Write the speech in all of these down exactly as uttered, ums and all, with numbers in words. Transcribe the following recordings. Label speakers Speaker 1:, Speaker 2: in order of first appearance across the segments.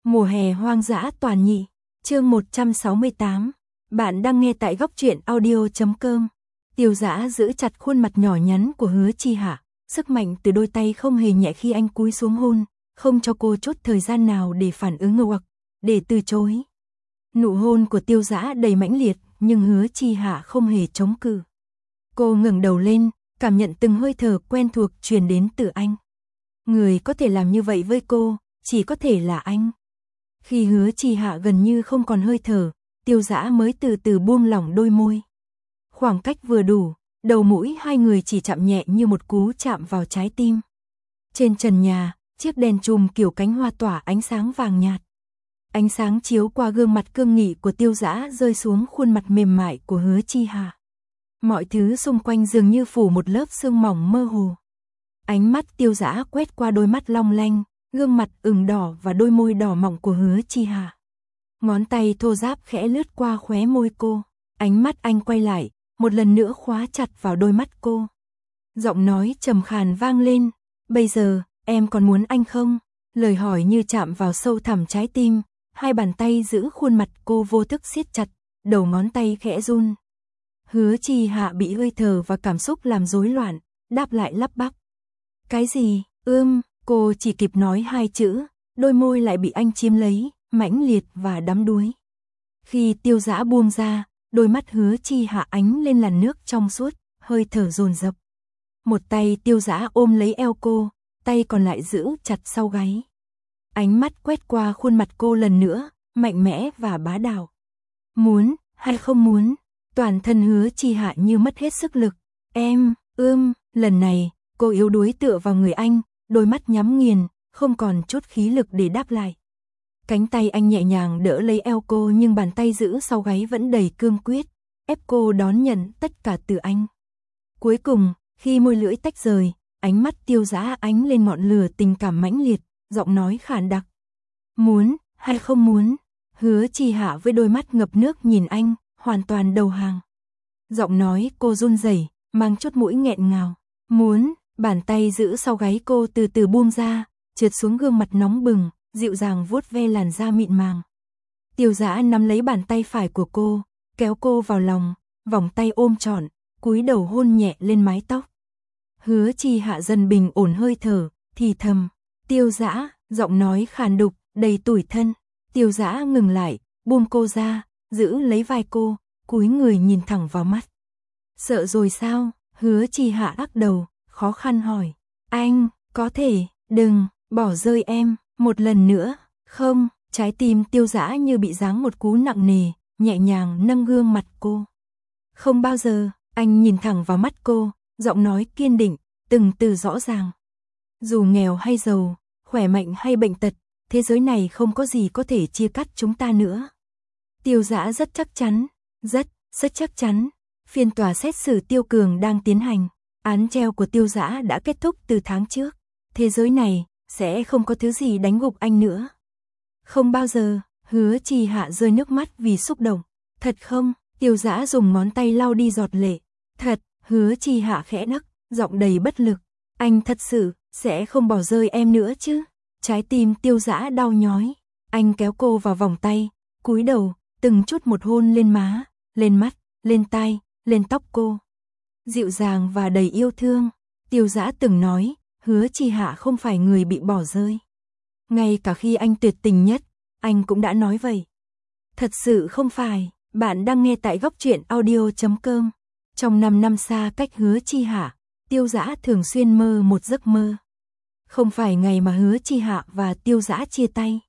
Speaker 1: Mùa hè hoang dã toàn nhị, chương một trăm sáu mươi tám. Bạn đang nghe tại góc truyện audio chấm com. Tiêu Dã giữ chặt khuôn mặt nhỏ nhắn của Hứa Chi Hạ, sức mạnh từ đôi tay không hề nhẹ khi anh cúi xuống hôn, không cho cô chút thời gian nào để phản ứng ngờ hoặc, để từ chối. Nụ hôn của Tiêu Dã đầy mãnh liệt, nhưng Hứa Chi Hạ không hề chống cự. Cô ngẩng đầu lên, cảm nhận từng hơi thở quen thuộc truyền đến từ anh. Người có thể làm như vậy với cô, chỉ có thể là anh. Khi Hứa Chi Hạ gần như không còn hơi thở, Tiêu Dã mới từ từ buông lỏng đôi môi. Khoảng cách vừa đủ, đầu mũi hai người chỉ chạm nhẹ như một cú chạm vào trái tim. Trên trần nhà, chiếc đèn chùm kiểu cánh hoa tỏa ánh sáng vàng nhạt. Ánh sáng chiếu qua gương mặt cương nghị của Tiêu Dã rơi xuống khuôn mặt mềm mại của Hứa Chi Hạ. Mọi thứ xung quanh dường như phủ một lớp sương mỏng mơ hồ. Ánh mắt Tiêu Dã quét qua đôi mắt long lanh, gương mặt ửng đỏ và đôi môi đỏ mọng của Hứa Chi Hạ. Ngón tay thô ráp khẽ lướt qua khóe môi cô, ánh mắt anh quay lại, một lần nữa khóa chặt vào đôi mắt cô. Giọng nói trầm khàn vang lên, "Bây giờ, em còn muốn anh không?" Lời hỏi như chạm vào sâu thẳm trái tim, hai bàn tay giữ khuôn mặt cô vô thức siết chặt, đầu ngón tay khẽ run. Hứa Chi Hạ bị hơi thở và cảm xúc làm rối loạn, đáp lại lắp bắp. "Cái gì?" "Ưm." Cô chỉ kịp nói hai chữ, đôi môi lại bị anh chiếm lấy, mãnh liệt và đắm đuối. Khi Tiêu Dã buông ra, đôi mắt Hứa Chi Hạ ánh lên làn nước trong suốt, hơi thở dồn dập. Một tay Tiêu Dã ôm lấy eo cô, tay còn lại giữ chặt sau gáy. Ánh mắt quét qua khuôn mặt cô lần nữa, mạnh mẽ và bá đạo. "Muốn, hay không muốn?" Toàn thân Hứa Chi Hạ như mất hết sức lực. "Em." "Ưm." Lần này, cô yếu đuối tựa vào người anh, đôi mắt nhắm nghiền, không còn chút khí lực để đáp lại. Cánh tay anh nhẹ nhàng đỡ lấy eo cô nhưng bàn tay giữ sau gáy vẫn đầy cương quyết, ép cô đón nhận tất cả từ anh. Cuối cùng, khi môi lưỡi tách rời, ánh mắt Tiêu Dã ánh lên ngọn lửa tình cảm mãnh liệt, giọng nói khàn đặc. "Muốn, hay không muốn?" Hứa Chi Hạ với đôi mắt ngập nước nhìn anh, hoàn toàn đầu hàng. Giọng nói cô run rẩy, mang chút mũi nghẹn ngào. "Muốn." Bàn tay giữ sau gáy cô từ từ buông ra, trượt xuống gương mặt nóng bừng, dịu dàng vuốt ve làn da mịn màng. Tiêu Dã nắm lấy bàn tay phải của cô, kéo cô vào lòng, vòng tay ôm trọn, cúi đầu hôn nhẹ lên mái tóc. Hứa Chi Hạ dần bình ổn hơi thở, thì thầm. "Tiêu Dã." Giọng nói khàn đục, đầy tủi thân. Tiêu Dã ngừng lại, buông cô ra, giữ lấy vai cô, cúi người nhìn thẳng vào mắt. "Sợ rồi sao?" Hứa Chi Hạ lắc đầu, khó khăn hỏi. "Anh, có thể, đừng, bỏ rơi em, một lần nữa." "Không." Trái tim Tiêu Dã như bị giáng một cú nặng nề, nhẹ nhàng nâng gương mặt cô. "Không bao giờ." Anh nhìn thẳng vào mắt cô, giọng nói kiên định, từng từ rõ ràng. "Dù nghèo hay giàu, khỏe mạnh hay bệnh tật, thế giới này không có gì có thể chia cắt chúng ta nữa." Tiêu Dã rất chắc chắn, rất, rất chắc chắn. Phiên tòa xét xử Tiêu Cường đang tiến hành. Án treo của Tiêu Dã đã kết thúc từ tháng trước. Thế giới này sẽ không có thứ gì đánh gục anh nữa. "Không bao giờ." Hứa Chi Hạ rơi nước mắt vì xúc động. "Thật không?" Tiêu Dã dùng ngón tay lau đi giọt lệ. "Thật." Hứa Chi Hạ khẽ nấc, giọng đầy bất lực. "Anh thật sự sẽ không bỏ rơi em nữa chứ?" Trái tim Tiêu Dã đau nhói. Anh kéo cô vào vòng tay, cúi đầu, từng chút một hôn lên má, lên mắt, lên tai, lên tóc cô. Dịu dàng và đầy yêu thương. Tiêu Dã từng nói, Hứa Chi Hạ không phải người bị bỏ rơi. Ngay cả khi anh tuyệt tình nhất, anh cũng đã nói vậy. Thật sự không phải. Bạn đang nghe tại góc truyện audio chấm com. Trong năm năm xa cách Hứa Chi Hạ, Tiêu Dã thường xuyên mơ một giấc mơ. Không phải ngày mà Hứa Chi Hạ và Tiêu Dã chia tay,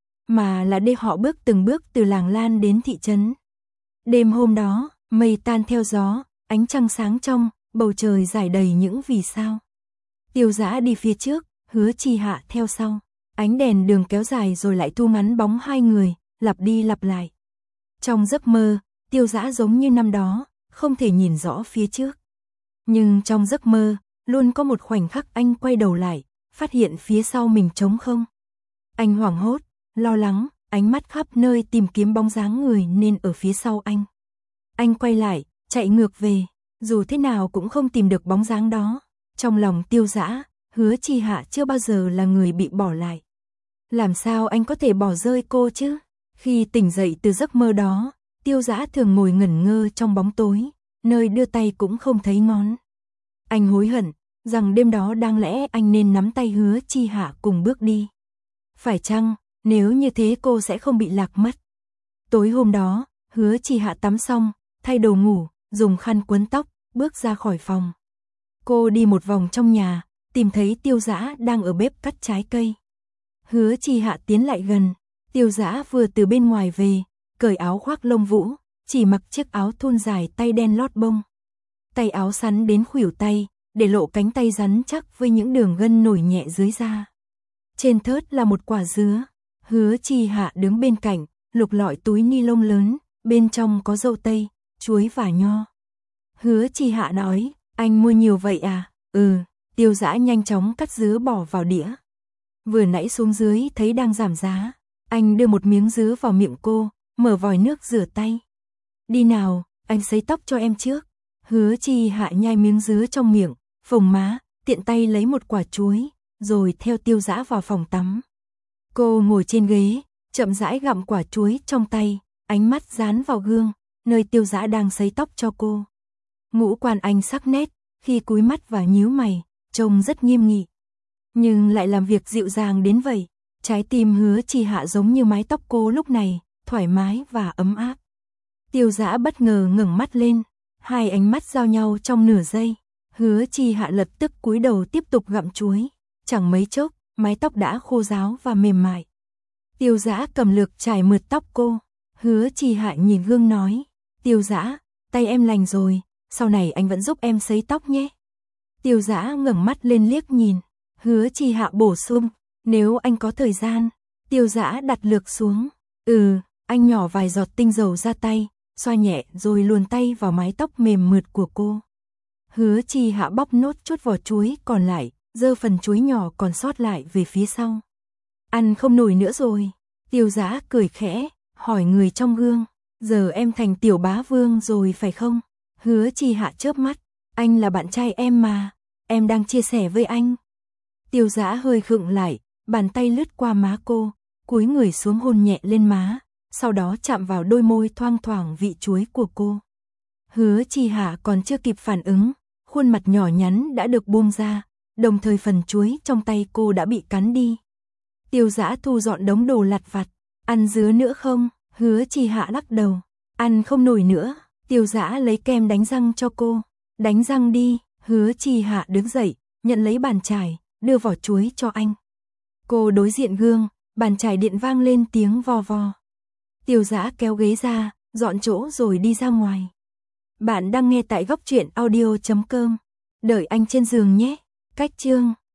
Speaker 1: mà là đêm họ bước từng bước từ làng Lan đến thị trấn. Đêm hôm đó, mây tan theo gió, ánh trăng sáng trong, bầu trời rải đầy những vì sao. Tiêu Dã đi phía trước, Hứa Chi Hạ theo sau. Ánh đèn đường kéo dài rồi lại thu ngắn bóng hai người, lặp đi lặp lại. Trong giấc mơ, Tiêu Dã giống như năm đó, không thể nhìn rõ phía trước. Nhưng trong giấc mơ, luôn có một khoảnh khắc anh quay đầu lại, phát hiện phía sau mình trống không. Anh hoảng hốt, lo lắng, ánh mắt khắp nơi tìm kiếm bóng dáng người nên ở phía sau anh. Anh quay lại, chạy ngược về, dù thế nào cũng không tìm được bóng dáng đó. Trong lòng Tiêu Dã, Hứa Chi Hạ chưa bao giờ là người bị bỏ lại. Làm sao anh có thể bỏ rơi cô chứ? Khi tỉnh dậy từ giấc mơ đó, Tiêu Dã thường ngồi ngẩn ngơ trong bóng tối, nơi đưa tay cũng không thấy ngón. Anh hối hận, rằng đêm đó đáng lẽ anh nên nắm tay Hứa Chi Hạ cùng bước đi. Phải chăng, nếu như thế cô sẽ không bị lạc mất. Tối hôm đó, Hứa Chi Hạ tắm xong, thay đồ ngủ, dùng khăn quấn tóc, bước ra khỏi phòng. Cô đi một vòng trong nhà, tìm thấy Tiêu Dã đang ở bếp cắt trái cây. Hứa Chi Hạ tiến lại gần, Tiêu Dã vừa từ bên ngoài về, cởi áo khoác lông vũ, chỉ mặc chiếc áo thun dài tay đen lót bông. Tay áo sắn đến khuỷu tay, để lộ cánh tay rắn chắc với những đường gân nổi nhẹ dưới da. Trên thớt là một quả dứa. Hứa Chi Hạ đứng bên cạnh, lục lọi túi ni lông lớn, bên trong có dâu tây, chuối và nho. Hứa Chi Hạ nói, anh mua nhiều vậy à? Ừ, Tiêu Dã nhanh chóng cắt dứa bỏ vào đĩa. Vừa nãy xuống dưới thấy đang giảm giá, anh đưa một miếng dứa vào miệng cô, mở vòi nước rửa tay. Đi nào, anh sấy tóc cho em trước. Hứa Chi Hạ nhai miếng dứa trong miệng, phồng má, tiện tay lấy một quả chuối, rồi theo Tiêu Dã vào phòng tắm. Cô ngồi trên ghế, chậm rãi gặm quả chuối trong tay, ánh mắt dán vào gương, nơi Tiêu Dã đang sấy tóc cho cô. Ngũ quan anh sắc nét, khi cúi mắt và nhíu mày, trông rất nghiêm nghị. Nhưng lại làm việc dịu dàng đến vậy. Trái tim Hứa Chi Hạ giống như mái tóc cô lúc này, thoải mái và ấm áp. Tiêu Dã bất ngờ ngẩng mắt lên, hai ánh mắt giao nhau trong nửa giây. Hứa Chi Hạ lập tức cúi đầu tiếp tục gặm chuối. Chẳng mấy chốc, mái tóc đã khô ráo và mềm mại. Tiêu Dã cầm lược chải mượt tóc cô. Hứa Chi Hạ nhìn gương nói, Tiêu Dã, tay em lành rồi, sau này anh vẫn giúp em sấy tóc nhé. Tiêu Dã ngẩng mắt lên liếc nhìn. Hứa Chi Hạ bổ sung, nếu anh có thời gian. Tiêu Dã đặt lược xuống. Ừ, anh nhỏ vài giọt tinh dầu ra tay, xoa nhẹ rồi luồn tay vào mái tóc mềm mượt của cô. Hứa Chi Hạ bóc nốt chút vỏ chuối còn lại, giơ phần chuối nhỏ còn sót lại về phía sau. Ăn không nổi nữa rồi. Tiêu Dã cười khẽ, hỏi người trong gương, giờ em thành tiểu bá vương rồi phải không? Hứa Chi Hạ chớp mắt, anh là bạn trai em mà, em đang chia sẻ với anh. Tiêu Dã hơi khựng lại, bàn tay lướt qua má cô, cúi người xuống hôn nhẹ lên má, sau đó chạm vào đôi môi thoang thoảng vị chuối của cô. Hứa Chi Hạ còn chưa kịp phản ứng, khuôn mặt nhỏ nhắn đã được buông ra, đồng thời phần chuối trong tay cô đã bị cắn đi. Tiêu Dã thu dọn đống đồ lặt vặt, ăn dứa nữa không? Hứa Chi Hạ lắc đầu, ăn không nổi nữa. Tiêu Dã lấy kem đánh răng cho cô, đánh răng đi. Hứa Chi Hạ đứng dậy, nhận lấy bàn chải, đưa vỏ chuối cho anh. Cô đối diện gương, bàn chải điện vang lên tiếng vo vo. Tiêu Dã kéo ghế ra, dọn chỗ rồi đi ra ngoài. Bạn đang nghe tại góc truyện audio chấm com. Đợi anh trên giường nhé. Cách chương